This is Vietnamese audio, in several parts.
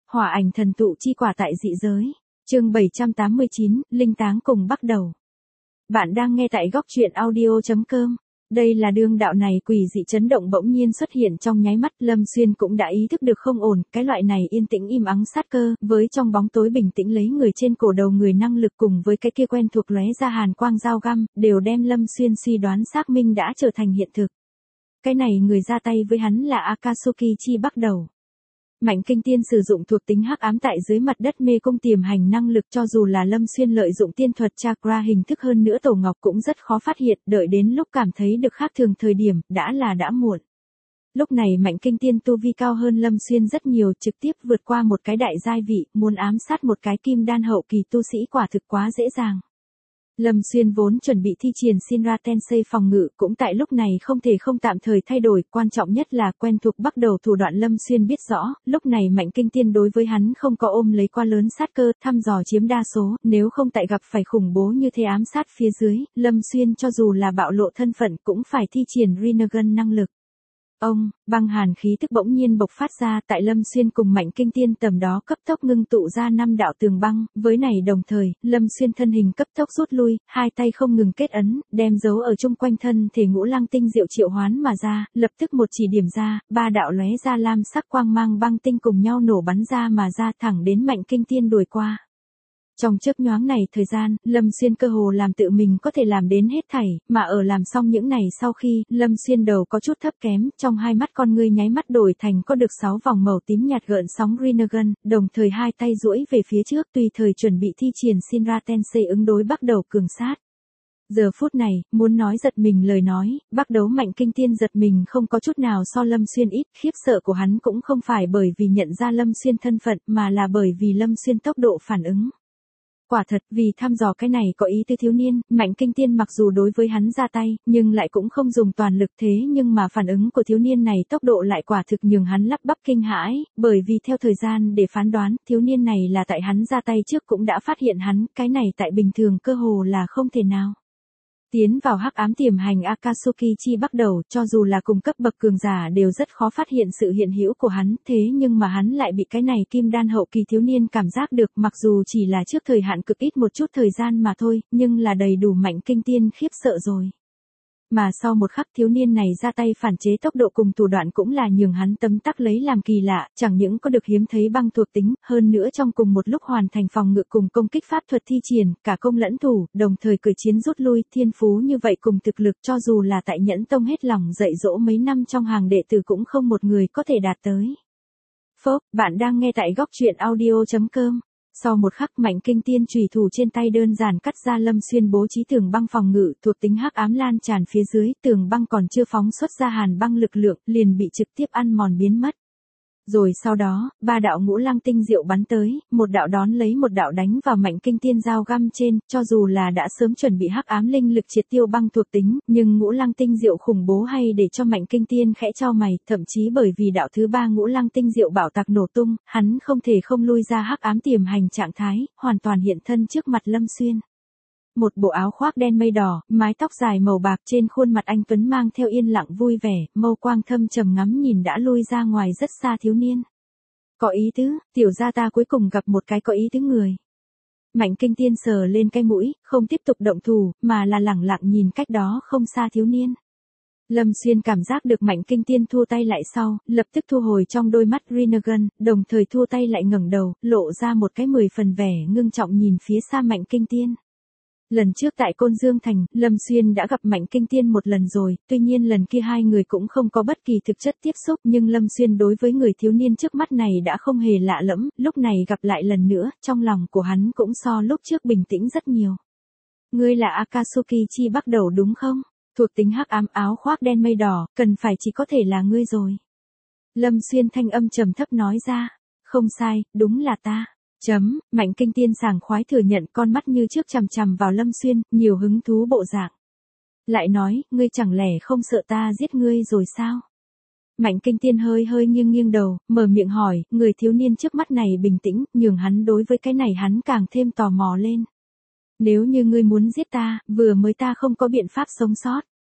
Hỏa ảnh thần tụ chi quả tại dị giới. Chương 789, linh táng cùng bắt đầu. Bạn đang nghe tại góc truyện audio.com. Đây là đương đạo này quỷ dị chấn động bỗng nhiên xuất hiện trong nháy mắt, Lâm Xuyên cũng đã ý thức được không ổn, cái loại này yên tĩnh im ắng sát cơ, với trong bóng tối bình tĩnh lấy người trên cổ đầu người năng lực cùng với cái kia quen thuộc lóe ra hàn quang dao găm, đều đem Lâm Xuyên suy đoán xác minh đã trở thành hiện thực. Cái này người ra tay với hắn là Akatsuki chi bắt đầu. Mạnh Kinh Tiên sử dụng thuộc tính hắc ám tại dưới mặt đất mê cung tiềm hành năng lực, cho dù là Lâm Xuyên lợi dụng tiên thuật chakra hình thức hơn nữa Tổ Ngọc cũng rất khó phát hiện, đợi đến lúc cảm thấy được khác thường thời điểm, đã muộn. Lúc này Mạnh Kinh Tiên tu vi cao hơn Lâm Xuyên rất nhiều, trực tiếp vượt qua một cái đại giai vị, muốn ám sát một cái kim đan hậu kỳ tu sĩ quả thực quá dễ dàng. Lâm Xuyên vốn chuẩn bị thi triển Shinra Tensei phòng ngự, cũng tại lúc này không thể không tạm thời thay đổi, quan trọng nhất là quen thuộc bắt đầu thủ đoạn Lâm Xuyên biết rõ, lúc này Mạnh Kinh Tiên đối với hắn không có ôm lấy quá lớn sát cơ, thăm dò chiếm đa số, nếu không tại gặp phải khủng bố như thế ám sát phía dưới, Lâm Xuyên cho dù là bạo lộ thân phận cũng phải thi triển Rinnegan năng lực. Băng hàn khí tức bỗng nhiên bộc phát ra, tại Lâm Xuyên cùng Mạnh Kinh Tiên tầm đó cấp tốc ngưng tụ ra 5 đạo tường băng, với này đồng thời, Lâm Xuyên thân hình cấp tốc rút lui, hai tay không ngừng kết ấn, đem dấu ở chung quanh thân thể ngũ lăng tinh diệu triệu hoán mà ra, lập tức một chỉ điểm ra, 3 đạo lóe ra lam sắc quang mang băng tinh cùng nhau nổ bắn ra mà ra thẳng đến Mạnh Kinh Tiên đuổi qua. Trong chớp nhoáng này thời gian, Lâm Xuyên cơ hồ làm tự mình có thể làm đến hết thảy, mà ở làm xong những này sau khi, Lâm Xuyên đầu có chút thấp kém, trong hai mắt con ngươi nháy mắt đổi thành có được 6 vòng màu tím nhạt gợn sóng Rinnegan, đồng thời hai tay duỗi về phía trước tùy thời chuẩn bị thi triển Shinra Tensei ứng đối bắt đầu cường sát. Giờ phút này, muốn nói giật mình lời nói, bắt đấu Mạnh Kinh Tiên giật mình không có chút nào so Lâm Xuyên ít, khiếp sợ của hắn cũng không phải bởi vì nhận ra Lâm Xuyên thân phận mà là bởi vì Lâm Xuyên tốc độ phản ứng. Quả thật, vì thăm dò cái này có ý tứ thiếu niên, Mạnh Kinh Tiên mặc dù đối với hắn ra tay, nhưng lại cũng không dùng toàn lực, thế nhưng mà phản ứng của thiếu niên này tốc độ lại quả thực nhường hắn lắp bắp kinh hãi, bởi vì theo thời gian để phán đoán, thiếu niên này là tại hắn ra tay trước cũng đã phát hiện hắn, cái này tại bình thường cơ hồ là không thể nào. Tiến vào hắc ám tiềm hành Akatsuki chi bắt đầu, cho dù là cùng cấp bậc cường giả đều rất khó phát hiện sự hiện hữu của hắn, thế nhưng mà hắn lại bị cái này kim đan hậu kỳ thiếu niên cảm giác được, mặc dù chỉ là trước thời hạn cực ít một chút thời gian mà thôi, nhưng là đầy đủ Mạnh Kinh Tiên khiếp sợ rồi. Mà sau một khắc thiếu niên này ra tay phản chế tốc độ cùng thủ đoạn cũng là nhường hắn tấm tắc lấy làm kỳ lạ, chẳng những có được hiếm thấy băng thuộc tính, hơn nữa trong cùng một lúc hoàn thành phòng ngự cùng công kích pháp thuật thi triển, cả công lẫn thủ, đồng thời cởi chiến rút lui, thiên phú như vậy cùng thực lực cho dù là tại Nhẫn Tông hết lòng dạy dỗ mấy năm trong hàng đệ tử cũng không một người có thể đạt tới. Bạn đang nghe tại góc truyện audio.com. Sau một khắc Mạnh Kinh Tiên chùy thủ trên tay đơn giản cắt ra Lâm Xuyên bố trí tường băng phòng ngự, thuộc tính hắc ám lan tràn phía dưới, tường băng còn chưa phóng xuất ra hàn băng lực lượng, liền bị trực tiếp ăn mòn biến mất. Rồi sau đó, 3 đạo ngũ lăng tinh diệu bắn tới, một đạo đón lấy một đạo đánh vào Mạnh Kinh Tiên dao găm trên, cho dù là đã sớm chuẩn bị hắc ám linh lực triệt tiêu băng thuộc tính, nhưng ngũ lăng tinh diệu khủng bố hay để cho Mạnh Kinh Tiên khẽ chau mày, thậm chí bởi vì đạo thứ 3 ngũ lăng tinh diệu bảo tạc nổ tung, hắn không thể không lui ra hắc ám tiềm hành trạng thái, hoàn toàn hiện thân trước mặt Lâm Xuyên. Một bộ áo khoác đen mây đỏ, mái tóc dài màu bạc, trên khuôn mặt anh tuấn mang theo yên lặng vui vẻ, mâu quang thâm trầm ngắm nhìn đã lui ra ngoài rất xa thiếu niên. Có ý tứ, tiểu gia ta cuối cùng gặp một cái có ý tứ người. Mạnh Kinh Tiên sờ lên cái mũi, không tiếp tục động thủ, mà là lẳng lặng nhìn cách đó không xa thiếu niên. Lâm Xuyên cảm giác được Mạnh Kinh Tiên thua tay lại sau, lập tức thu hồi trong đôi mắt Rinnegan, đồng thời thua tay lại ngẩng đầu, lộ ra một cái 10 phần vẻ ngưng trọng nhìn phía xa Mạnh Kinh Tiên. Lần trước tại Côn Dương Thành, Lâm Xuyên đã gặp Mạnh Kinh Tiên một lần rồi, tuy nhiên lần kia hai người cũng không có bất kỳ thực chất tiếp xúc, nhưng Lâm Xuyên đối với người thiếu niên trước mắt này đã không hề lạ lẫm, lúc này gặp lại lần nữa, trong lòng của hắn cũng so lúc trước bình tĩnh rất nhiều. Ngươi là Akatsuki chi bắt đầu đúng không? Thuộc tính hắc ám áo khoác đen mây đỏ, cần phải chỉ có thể là ngươi rồi. Lâm Xuyên thanh âm trầm thấp nói ra, không sai, đúng là ta. Mạnh Kinh Tiên sảng khoái thừa nhận, con mắt như trước chằm chằm vào Lâm Xuyên, nhiều hứng thú bộ dạng. Lại nói, ngươi chẳng lẽ không sợ ta giết ngươi rồi sao? Mạnh Kinh Tiên hơi nghiêng đầu, mở miệng hỏi, người thiếu niên trước mắt này bình tĩnh, nhường hắn đối với cái này hắn càng thêm tò mò lên. Nếu như ngươi muốn giết ta, vừa mới ta không có biện pháp sống sót.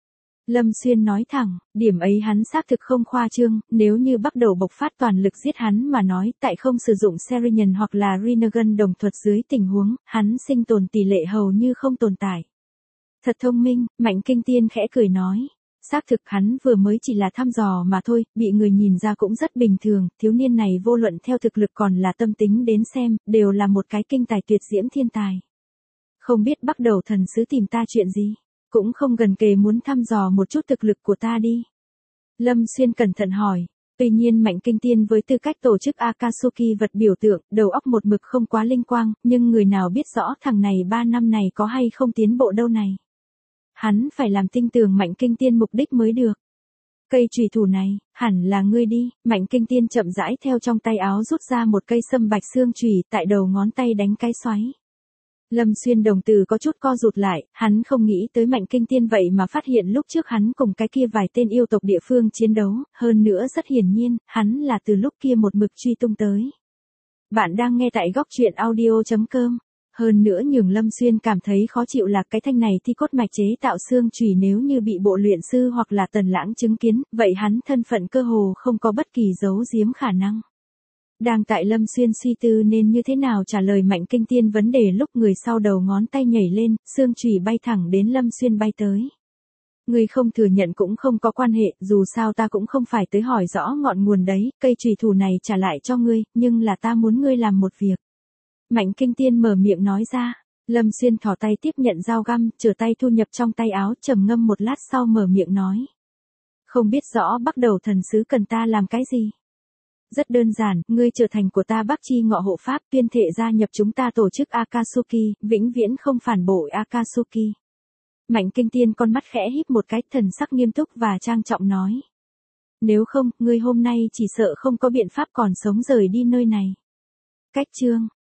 Lâm Xuyên nói thẳng, điểm ấy hắn xác thực không khoa trương, nếu như bắt đầu bộc phát toàn lực giết hắn mà nói, tại không sử dụng Serian hoặc là Rinnegan đồng thuật dưới tình huống, hắn sinh tồn tỷ lệ hầu như không tồn tại. Thật thông minh, Mạnh Kinh Tiên khẽ cười nói. Xác thực hắn vừa mới chỉ là thăm dò mà thôi, bị người nhìn ra cũng rất bình thường, thiếu niên này vô luận theo thực lực còn là tâm tính đến xem, đều là một cái kinh tài tuyệt diễm thiên tài. Không biết bắt đầu thần sứ tìm ta chuyện gì, cũng không gần kề muốn thăm dò một chút thực lực của ta đi. Lâm Xuyên cẩn thận hỏi. Tuy nhiên Mạnh Kinh Tiên với tư cách tổ chức Akatsuki vật biểu tượng, đầu óc một mực không quá linh quang, nhưng người nào biết rõ thằng này 3 năm này có hay không tiến bộ đâu này. Hắn phải làm tinh tường Mạnh Kinh Tiên mục đích mới được. Cây chùy thủ này, hẳn là ngươi đi. Mạnh Kinh Tiên chậm rãi theo trong tay áo rút ra một cây sâm bạch xương chùy, tại đầu ngón tay đánh cái xoáy. Lâm Xuyên đồng tử có chút co rụt lại, hắn không nghĩ tới Mạnh Kinh Tiên vậy mà phát hiện lúc trước hắn cùng cái kia vài tên yêu tộc địa phương chiến đấu, hơn nữa rất hiển nhiên, hắn là từ lúc kia một mực truy tung tới. Bạn đang nghe tại góc truyện audio.com. Hơn nữa nhường Lâm Xuyên cảm thấy khó chịu là cái thanh này thi cốt mạch chế tạo xương chùy nếu như bị bộ luyện sư hoặc là Tần Lãng chứng kiến, vậy hắn thân phận cơ hồ không có bất kỳ giấu giếm khả năng. Đang tại Lâm Xuyên suy tư nên như thế nào trả lời Mạnh Kinh Tiên vấn đề lúc người sau đầu ngón tay nhảy lên, xương chùy bay thẳng đến Lâm Xuyên bay tới. Người không thừa nhận cũng không có quan hệ, dù sao ta cũng không phải tới hỏi rõ ngọn nguồn đấy, cây chùy thủ này trả lại cho ngươi, nhưng là ta muốn ngươi làm một việc. Mạnh Kinh Tiên mở miệng nói ra. Lâm Xuyên thò tay tiếp nhận dao găm, trở tay thu nhập trong tay áo, trầm ngâm một lát sau mở miệng nói. Không biết rõ bắt đầu thần sứ cần ta làm cái gì? Rất đơn giản, ngươi trở thành của ta Bắc Chi Ngọ Hộ Pháp, tuyên thệ gia nhập chúng ta tổ chức Akatsuki, vĩnh viễn không phản bội Akatsuki. Mạnh Kinh Tiên con mắt khẽ híp một cái, thần sắc nghiêm túc và trang trọng nói. Nếu không, ngươi hôm nay chỉ sợ không có biện pháp còn sống rời đi nơi này. Cách chương